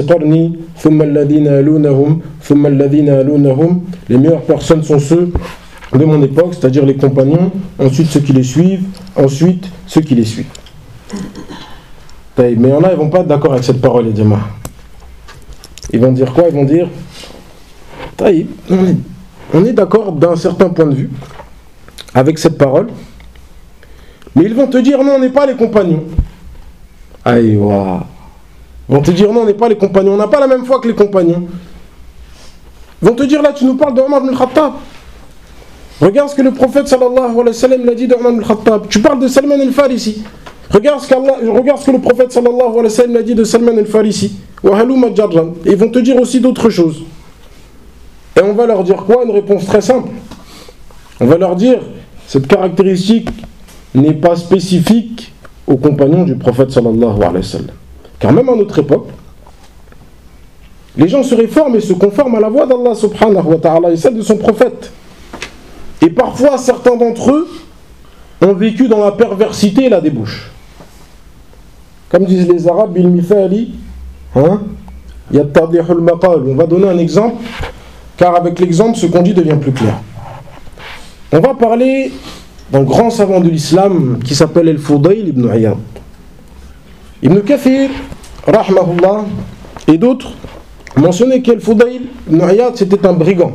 meilleures personnes sont ceux de mon époque, c'est-à-dire les compagnons, ensuite ceux qui les suivent, ensuite ceux qui les suivent. Mais il y en a, ils ne vont pas être d'accord avec cette parole, les Jama'a. Ils vont dire quoi? Ils vont dire on est d'accord d'un certain point de vue avec cette parole, mais ils vont te dire non, on n'est pas les compagnons. Aïe, waouh. Ils vont te dire non, on n'est pas les compagnons, on n'a pas la même foi que les compagnons. Ils vont te dire là, tu nous parles de Omar ibn al-Khattab. Regarde ce que le prophète sallallahu alayhi wa sallam l'a dit de Omar ibn al-Khattab. Tu parles de Salman al-Farisi. Regarde ce, regarde ce que le prophète sallallahu alayhi wa sallam a dit de Salman al-Farisi. Et ils vont te dire aussi d'autres choses. Et on va leur dire quoi? Une réponse très simple. On va leur dire, cette caractéristique n'est pas spécifique aux compagnons du prophète sallallahu alayhi wa sallam. Car même à notre époque, les gens se réforment et se conforment à la voix d'Allah subhanahu wa ta'ala et celle de son prophète. Et parfois, certains d'entre eux ont vécu dans la perversité et la débauche. Comme disent les Arabes, bil mithali, hein, yattadihul maqal. On va donner un exemple, car avec l'exemple, ce qu'on dit devient plus clair. On va parler d'un grand savant de l'islam qui s'appelle Al-Fudayl ibn Iyad. Ibn Kathir, rahmahullah, et d'autres mentionnaient qu'Al-Fudayl ibn Iyad c'était un brigand.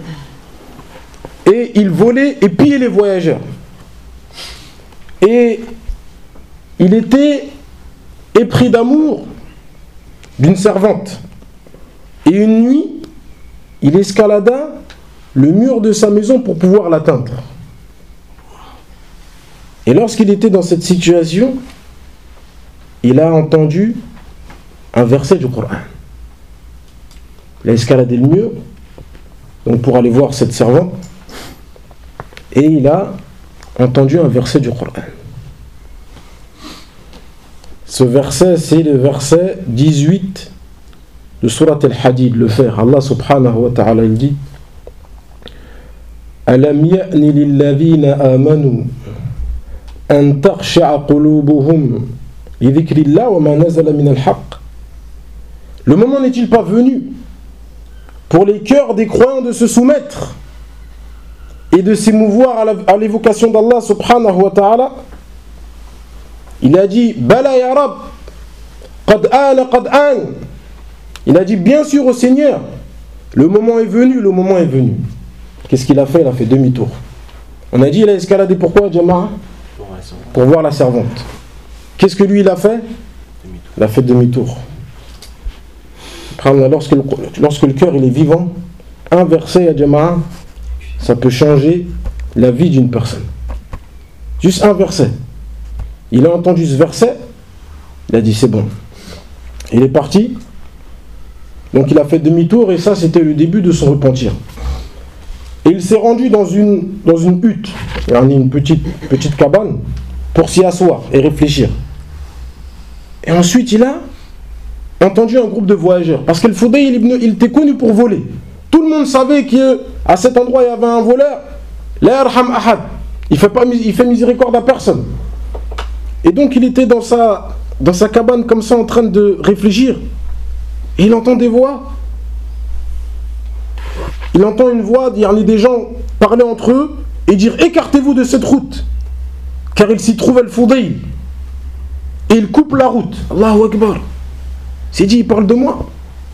Et il volait et pillait les voyageurs. Et il était épris d'amour d'une servante. Et une nuit, il escalada le mur de sa maison pour pouvoir l'atteindre. Et lorsqu'il était dans cette situation, il a entendu un verset du Coran. Il a escaladé le mur donc pour aller voir cette servante. Et il a entendu un verset du Coran. Ce verset, c'est le verset dix-huit de Surat Al-Hadid, le fer. Allah subhanahu wa ta'ala, il dit Alam ya'ni lilladhina amanu an takhsha'a qulubuhum li dhikrillah wa ma nazala min al-haqq. Le moment n'est-il pas venu pour les cœurs des croyants de se soumettre et de s'émouvoir à l'évocation d'Allah subhanahu wa ta'ala? Il a dit Bala ya Rab, qad ana qad an. Il a dit bien sûr au Seigneur, le moment est venu, le moment est venu. Qu'est-ce qu'il a fait? Il a fait demi-tour. On a dit il a escaladé pourquoi, Jama'a? Pour voir la servante. Qu'est-ce que lui il a fait? Il a fait demi-tour. Lorsque le, lorsque le cœur il est vivant, un verset à Jama'a, ça peut changer la vie d'une personne. Juste un verset. Il a entendu ce verset, il a dit c'est bon. Il est parti. Donc il a fait demi-tour et ça c'était le début de son repentir. Et il s'est rendu dans une, dans une hutte, une petite, petite cabane, pour s'y asseoir et réfléchir. Et ensuite il a entendu un groupe de voyageurs. Parce que le Fudayl il, il était connu pour voler. Tout le monde savait qu'à cet endroit il y avait un voleur. La yarham ahad. Il fait, pas, il fait miséricorde à personne. Et donc il était dans sa, dans sa cabane comme ça en train de réfléchir. Et il entend des voix. Il entend une voix, il y a des gens parler entre eux et dire écartez-vous de cette route. Car il s'y trouve Al-Fudayl. Et il coupe la route. Allahu Akbar. C'est dit, il parle de moi.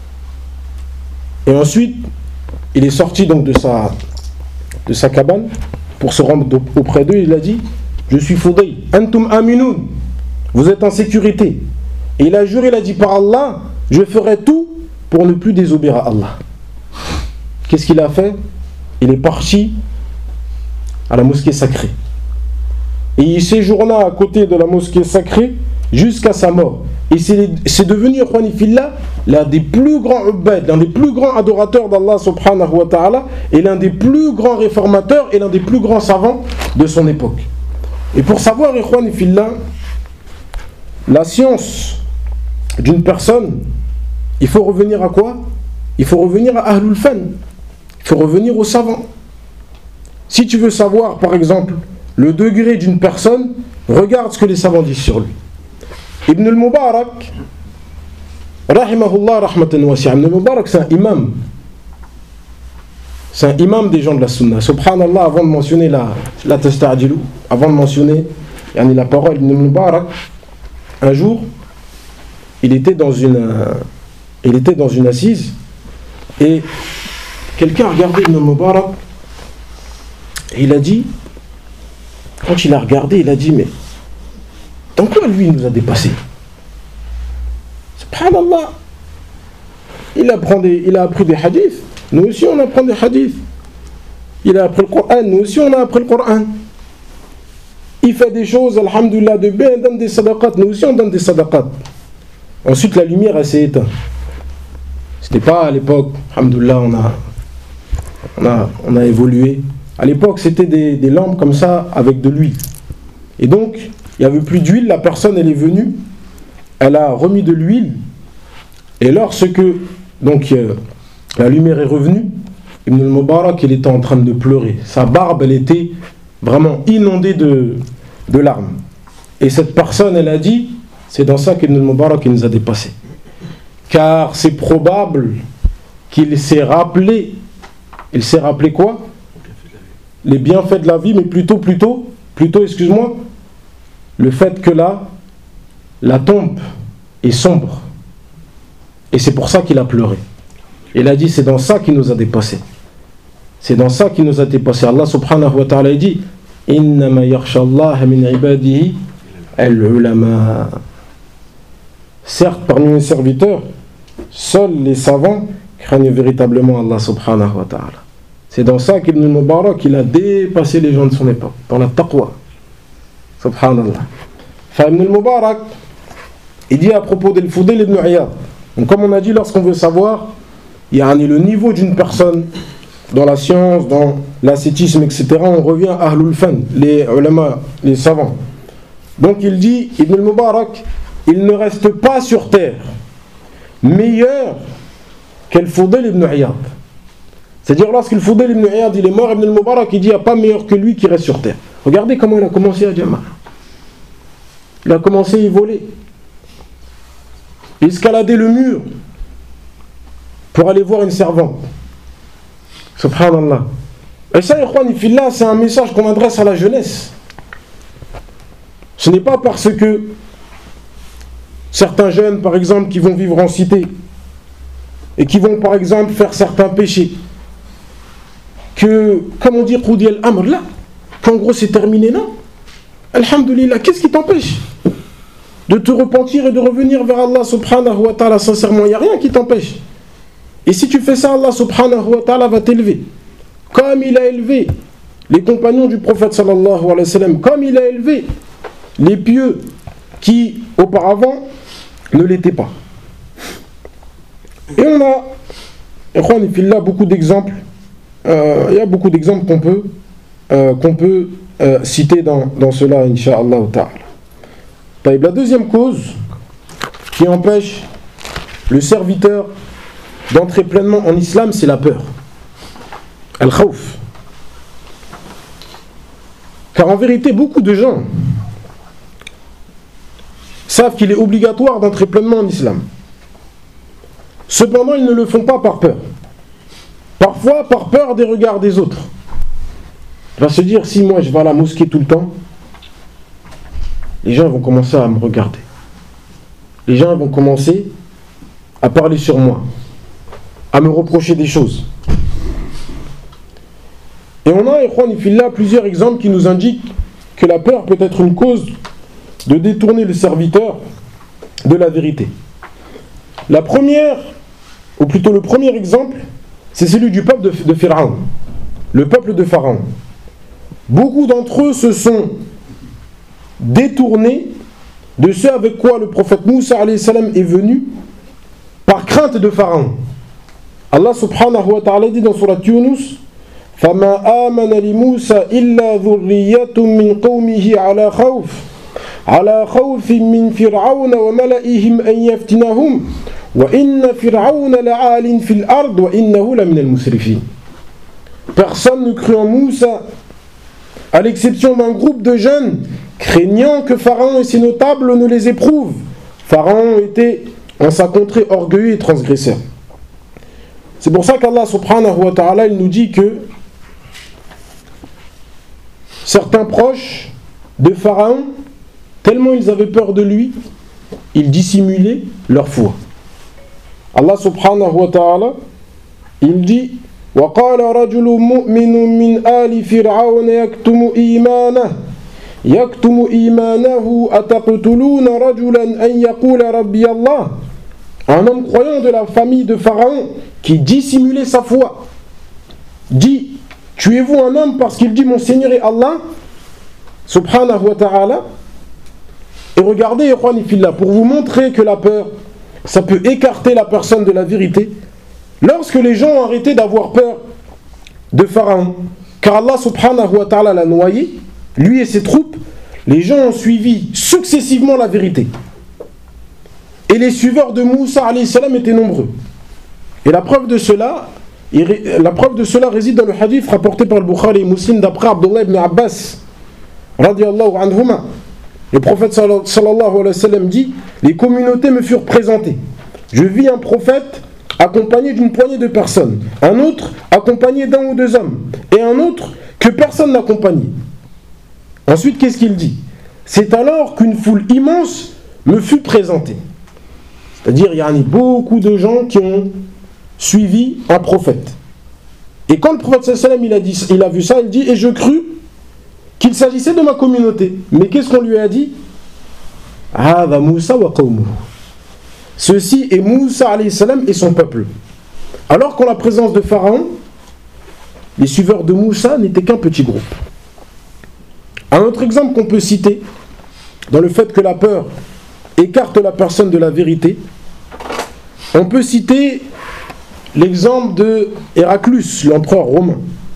Et ensuite, il est sorti donc de sa, de sa cabane pour se rendre auprès d'eux. Il a dit je suis Fudayl. Antum aminoun. Vous êtes en sécurité. Et il a juré, il a dit par Allah, je ferai tout pour ne plus désobéir à Allah. Qu'est-ce qu'il a fait? Il est parti à la mosquée sacrée. Et il séjourna à côté de la mosquée sacrée jusqu'à sa mort. Et c'est, c'est devenu, l'un des plus grands ubbad, l'un des plus grands adorateurs d'Allah subhanahu wa ta'ala, et l'un des plus grands réformateurs et l'un des plus grands savants de son époque. Et pour savoir, la science d'une personne, il faut revenir à quoi? Il faut revenir à Ahlul Fan. Il faut revenir aux savants. Si tu veux savoir, par exemple, le degré d'une personne, regarde ce que les savants disent sur lui. Ibn al-Mubarak, rahimahullah rahmatan wasi'a. Ibn al-Mubarak, c'est un imam. C'est un imam des gens de la sunna. Subhanallah, avant de mentionner la, la tasta'adilu, avant de mentionner yani, la parole d'Ibn al-Mubarak, un jour, il était dans une, euh, il était dans une assise et quelqu'un a regardé Ibn al-Mubarak Et il a dit, quand il a regardé, il a dit, mais dans quoi lui il nous a dépassés? Subhanallah. Il apprend des, il a appris des hadiths. Nous aussi on apprend des hadiths. Il a appris le Coran. Nous aussi on a appris le Coran. Il fait des choses, alhamdoulilah, de bien, il donne des sadaqat. Nous aussi on donne des sadaqat. Ensuite la lumière elle s'est éteinte. C'était pas à l'époque, alhamdoulilah, on a, on a, on a évolué. À l'époque c'était des, des lampes comme ça avec de l'huile. Et donc il n'y avait plus d'huile, la personne elle est venue, elle a remis de l'huile. Et lorsque donc, euh, la lumière est revenue, Ibn al-Mubarak il était en train de pleurer. Sa barbe elle était vraiment inondée de, de larmes. Et cette personne elle a dit, c'est dans ça qu'Ibn al-Mubarak il nous a dépassés. Car c'est probable qu'il s'est rappelé, il s'est rappelé quoi? Les bienfaits de la vie, mais plutôt, plutôt, plutôt, excuse-moi, le fait que là, la tombe est sombre. Et c'est pour ça qu'il a pleuré. Il a dit, c'est dans ça qu'il nous a dépassés. C'est dans ça qu'il nous a dépassés. Allah subhanahu wa ta'ala dit, innama yakhsha Allah min ibadihi al-ulama. Certes, parmi les serviteurs, seuls les savants craignent véritablement Allah subhanahu wa ta'ala. C'est dans ça qu'Ibn al-Mubarak il a dépassé les gens de son époque, dans la taqwa. Subhanallah. Fa Ibn al-Mubarak, il dit à propos d'Al-Fudayl ibn Iyad. Donc comme on a dit, lorsqu'on veut savoir, il y a le niveau d'une personne dans la science, dans l'ascétisme, et cetera, on revient à Ahlul Fan, les ulama, les savants. Donc il dit, Ibn al-Mubarak, il ne reste pas sur terre meilleur qu'Al-Fudayl ibn Iyad. C'est-à-dire lorsqu'il Fudayl ibn Iyad il est mort, Ibn al-Mubarak il dit, il n'y a pas meilleur que lui qui reste sur terre. Regardez comment il a commencé à Jama. Il a commencé à voler. Escalader le mur pour aller voir une servante. Subhanallah. Et ça, c'est un message qu'on adresse à la jeunesse. Ce n'est pas parce que certains jeunes, par exemple, qui vont vivre en cité et qui vont, par exemple, faire certains péchés, que, comme on dit, Qoudi al-Amr, là, qu'en gros c'est terminé, non. Alhamdulillah, qu'est-ce qui t'empêche de te repentir et de revenir vers Allah subhanahu wa ta'ala sincèrement? Il n'y a rien qui t'empêche. Et si tu fais ça, Allah subhanahu wa ta'ala va t'élever. Comme il a élevé les compagnons du prophète sallallahu alayhi wa sallam, comme il a élevé les pieux qui auparavant ne l'étaient pas. Et on a, il y a beaucoup d'exemples, euh, il y a beaucoup d'exemples qu'on peut, euh, qu'on peut euh, citer dans, dans cela, incha'Allah ta'ala. La deuxième cause qui empêche le serviteur d'entrer pleinement en islam, c'est la peur. Al-Khawf. Car en vérité, beaucoup de gens savent qu'il est obligatoire d'entrer pleinement en islam. Cependant, ils ne le font pas par peur. Parfois, par peur des regards des autres. Il va se dire, si moi je vais à la mosquée tout le temps, les gens vont commencer à me regarder. Les gens vont commencer à parler sur moi, à me reprocher des choses. Et on a, ikhwan fillah, plusieurs exemples qui nous indiquent que la peur peut être une cause de détourner le serviteur de la vérité. La première, ou plutôt le premier exemple, c'est celui du peuple de, de Pharaon, le peuple de Pharaon. Beaucoup d'entre eux se sont détournés de ce avec quoi le prophète Moussa alayhi salam est venu par crainte de Pharaon. Allah subhanahu wa ta'ala dit dans surat Yunus, فَمَا آمَنَ لِمُوسَى إِلَّا ذُرِّيَّةٌ مِّن قَوْمِهِ عَلَى خَوْفٍ عَلَى خَوْفٍ مِّن فِرْعَوْنَ وَمَلَئِهِمْ أَن يَفْتِنَهُمْ وَإِنَّ فِرْعَوْنَ لَعَالٍ فِي الْأَرْضِ وَإِنَّهُ لَمِنَ الْمُسْرِفِينَ. Personne ne crut en Moussa, à l'exception d'un groupe de jeunes, craignant que Pharaon et ses notables ne les éprouvent. Pharaon était en sa contrée orgueilleux et transgresseur. C'est pour ça qu'Allah subhanahu wa ta'ala il nous dit que certains proches de Pharaon, tellement ils avaient peur de lui, ils dissimulaient leur foi. Allah subhanahu wa ta'ala il dit وقال رجل مؤمن من آل فرعون يكتم إيمانه يكتم إيمانه أتقتلون رجلا أن يقول ربي الله. Un homme croyant de la famille de Pharaon qui dissimulait sa foi dit: tuez-vous un homme parce qu'il dit mon Seigneur est Allah subhanahu wa ta'ala. Et regardez, ikhwani fillah, pour vous montrer que la peur, ça peut écarter la personne de la vérité. Lorsque les gens ont arrêté d'avoir peur de Pharaon, car Allah subhanahu wa ta'ala l'a noyé, lui et ses troupes, les gens ont suivi successivement la vérité. Et les suiveurs de Moussa alayhi salam étaient nombreux. Et la preuve de cela, la preuve de cela réside dans le hadith rapporté par le Bukhari et Muslim d'après Abdullah ibn Abbas radiyallahu anhuma. Le prophète sallallahu alayhi wa sallam dit: les communautés me furent présentées. Je vis un prophète accompagné d'une poignée de personnes, un autre accompagné d'un ou deux hommes, et un autre que personne n'accompagnait. Ensuite, qu'est-ce qu'il dit? C'est alors qu'une foule immense me fut présentée. C'est-à-dire, il y a beaucoup de gens qui ont suivi un prophète. Et quand le prophète sallallahu alayhi wa sallam il a, dit, il a vu ça, il dit: et je crus qu'il s'agissait de ma communauté. Mais qu'est-ce qu'on lui a dit? Hada Moussa wa qawmuhu. Ceci est Moussa alayhi salam et son peuple. Alors qu'en la présence de Pharaon, les suiveurs de Moussa n'étaient qu'un petit groupe. Un autre exemple qu'on peut citer, dans le fait que la peur écarte la personne de la vérité, on peut citer l'exemple de Héraclus, l'empereur romain.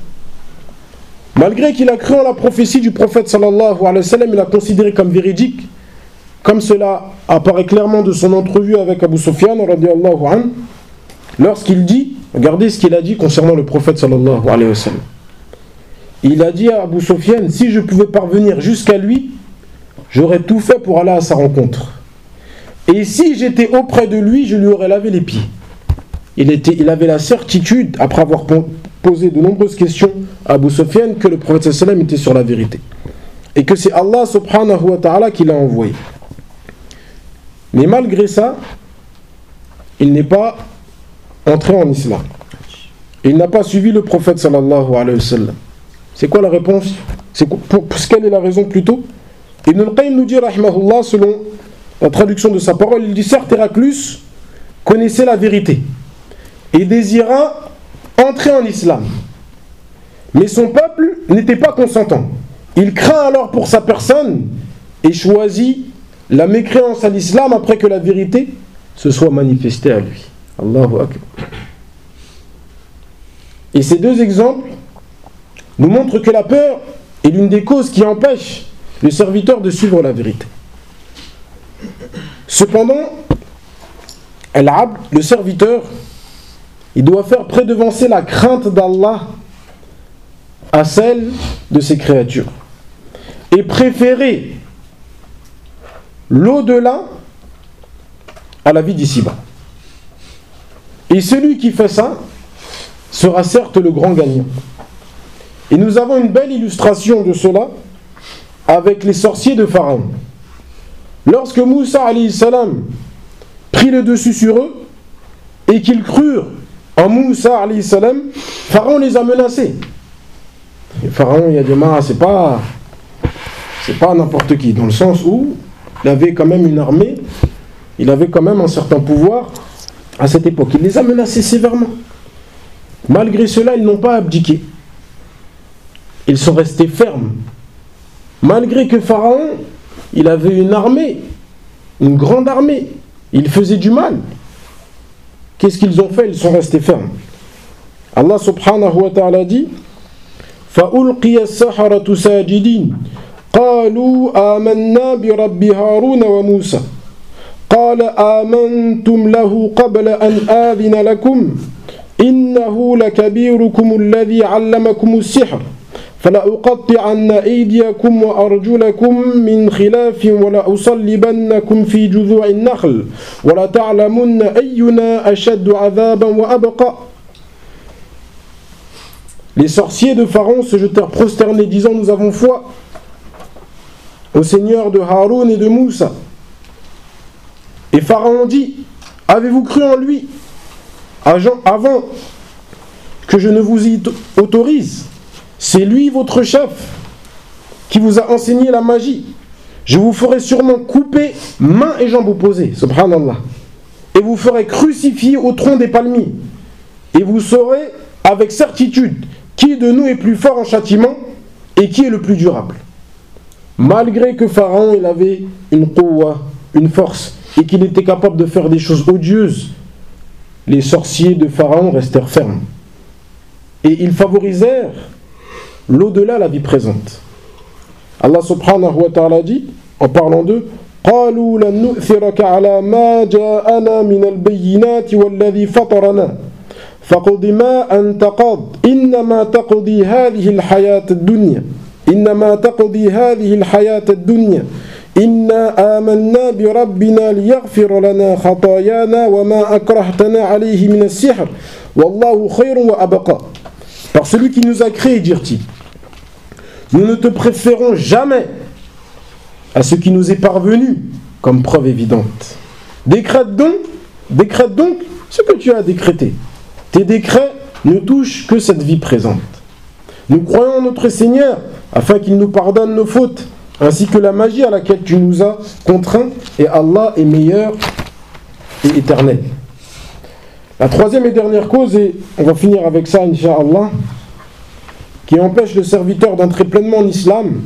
Malgré qu'il a cru en la prophétie du prophète sallallahu alayhi wa sallam, il l'a considéré comme véridique, comme cela apparaît clairement de son entrevue avec Abu Sufyan radiyallahu anhu, lorsqu'il dit, regardez ce qu'il a dit concernant le prophète sallallahu alayhi wa sallam. Il a dit à Abu Sufyan: si je pouvais parvenir jusqu'à lui, j'aurais tout fait pour aller à sa rencontre. Et si j'étais auprès de lui, je lui aurais lavé les pieds. Il, était, il avait la certitude, après avoir posé de nombreuses questions à Abu Sufyan, que le prophète sallallahu alayhi wa sallam était sur la vérité. Et que c'est Allah subhanahu wa ta'ala qui l'a envoyé. Mais malgré ça, il n'est pas entré en islam. Il n'a pas suivi le prophète sallallahu alayhi wa sallam. C'est quoi la réponse? C'est pour, pour, pour, quelle est la raison plutôt? Ibn al-Qayyim nous dit, rahimahullah, selon la traduction de sa parole, il dit: certes, Héraclus connaissait la vérité et désira entrer en islam. Mais son peuple n'était pas consentant. Il craint alors pour sa personne et choisit la mécréance à l'islam après que la vérité se soit manifestée à lui. Allahu Akbar. Et ces deux exemples nous montrent que la peur est l'une des causes qui empêche le serviteur de suivre la vérité. Cependant, al-abd, le serviteur, il doit faire prédevancer la crainte d'Allah à celle de ses créatures et préférer l'au-delà à la vie d'ici-bas. Et celui qui fait ça sera certes le grand gagnant. Et nous avons une belle illustration de cela avec les sorciers de Pharaon. Lorsque Moussa alayhi salam prit le dessus sur eux et qu'ils crurent en Moussa alayhi salam, Pharaon les a menacés. Et Pharaon, il a dit: ah, c'est pas c'est pas n'importe qui, dans le sens où il avait quand même une armée, il avait quand même un certain pouvoir à cette époque. Il les a menacés sévèrement. Malgré cela, ils n'ont pas abdiqué. Ils sont restés fermes. Malgré que Pharaon, il avait une armée, une grande armée, il faisait du mal. Qu'est-ce qu'ils ont fait? Ils sont restés fermes. Allah subhanahu wa ta'ala dit: فَأُلْقِيَ السَّحَرَةُ سَاجِدِينَ قَالُوا آمَنَّا بِرَبِّ هَارُونَ وَمُوسَى قَالَ آمَنْتُمْ لَهُ قَبْلَ أَنْ آذِنَ لَكُمْ إِنَّهُ لَكَبِيرُكُمُ الَّذِي عَلَّمَكُمُ السِّحْرَ فَلَأُقَطِّعَنَّ أَيْدِيَكُمْ وَأَرْجُلَكُمْ مِنْ خِلَافٍ وَلَأُصَلِّبَنَّكُمْ فِي جُذُوعِ النَّخْلِ وَلَتَعْلَمُنَّ أَيُّنَا أَشَدُّ عَذَابًا وَأَبْقَى. Les sorciers de Pharaon se jetèrent prosternés, disant: nous avons foi au Seigneur de Haroun et de Moussa. Et Pharaon dit: avez-vous cru en lui avant que je ne vous y autorise. C'est lui votre chef qui vous a enseigné la magie. Je vous ferai sûrement couper mains et jambes opposées, subhanallah, et vous ferai crucifier au tronc des palmiers, et vous saurez avec certitude qui de nous est plus fort en châtiment et qui est le plus durable. Malgré que Pharaon il avait une quwwa, une force, et qu'il était capable de faire des choses odieuses, les sorciers de Pharaon restèrent fermes. Et ils favorisèrent l'au-delà, la vie présente. Allah subhanahu wa ta'ala dit, en parlant d'eux, قالوا لن نؤثرك على ما جاءنا من البينات والذي فطرنا فقض ما أنت قاض إنما تقضي هذه الحياة الدنيا إنما تقضي هذه الحياة الدنيا إنا آمنا بربنا ليغفر لنا خطايانا وما أكرهتنا عليه من السحر والله خير وأبقى. Par celui qui nous a créés, dirent-ils, nous ne te préférons jamais à ce qui nous est parvenu comme preuve évidente. Décrète donc, décrète donc ce que tu as décrété. Tes décrets ne touchent que cette vie présente. Nous croyons en notre Seigneur afin qu'il nous pardonne nos fautes, ainsi que la magie à laquelle tu nous as contraints, et Allah est meilleur et éternel. La troisième et dernière cause, et on va finir avec ça, Inch'Allah, qui empêche le serviteur d'entrer pleinement en islam,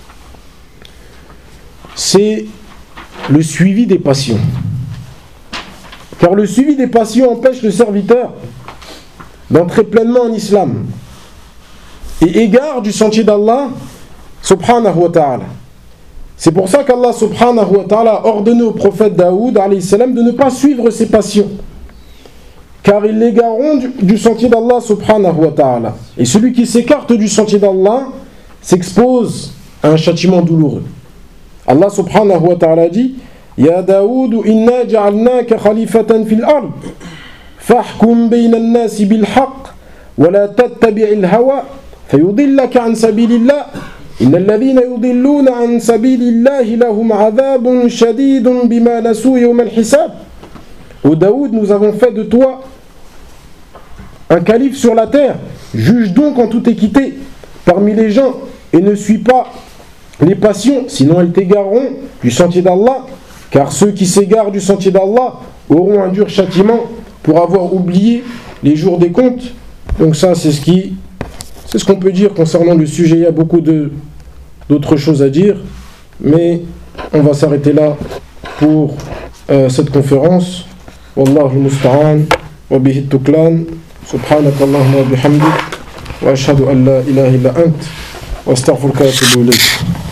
c'est le suivi des passions. Car le suivi des passions empêche le serviteur d'entrer pleinement en islam et égare du sentier d'Allah subhanahu wa ta'ala. C'est pour ça qu'Allah subhanahu wa ta'ala a ordonné au prophète Daoud alayhi salam de ne pas suivre ses passions, car ils l'égareront du, du sentier d'Allah subhanahu wa ta'ala. Et celui qui s'écarte du sentier d'Allah s'expose à un châtiment douloureux. Allah subhanahu wa ta'ala dit Ya Daoud, inna ja'alnaka khalifatan fil ard fahkum bayna an-nasi bil haqq wa la tattabi'il hawa fayudillaka an sabilillah innal ladhina yudilluna an sabilillah lahum 'adhabun shadidun bima nasu yawm al-hisab. Ô Daoud, nous avons fait de toi un calife sur la terre. Juge donc en toute équité parmi les gens et ne suis pas les passions, sinon elles t'égareront du sentier d'Allah, car ceux qui s'égarent du sentier d'Allah auront un dur châtiment pour avoir oublié les jours des comptes. Donc ça c'est ce qui c'est ce qu'on peut dire concernant le sujet. Il y a beaucoup de d'autres choses à dire, mais on va s'arrêter là pour euh, cette conférence. Wallahu musta'an wa bihi tuklan subhanaka allahumma wa bihamdik wa ashhadu an la ilaha illa ant wa astaghfiruka wa atubu ilayk.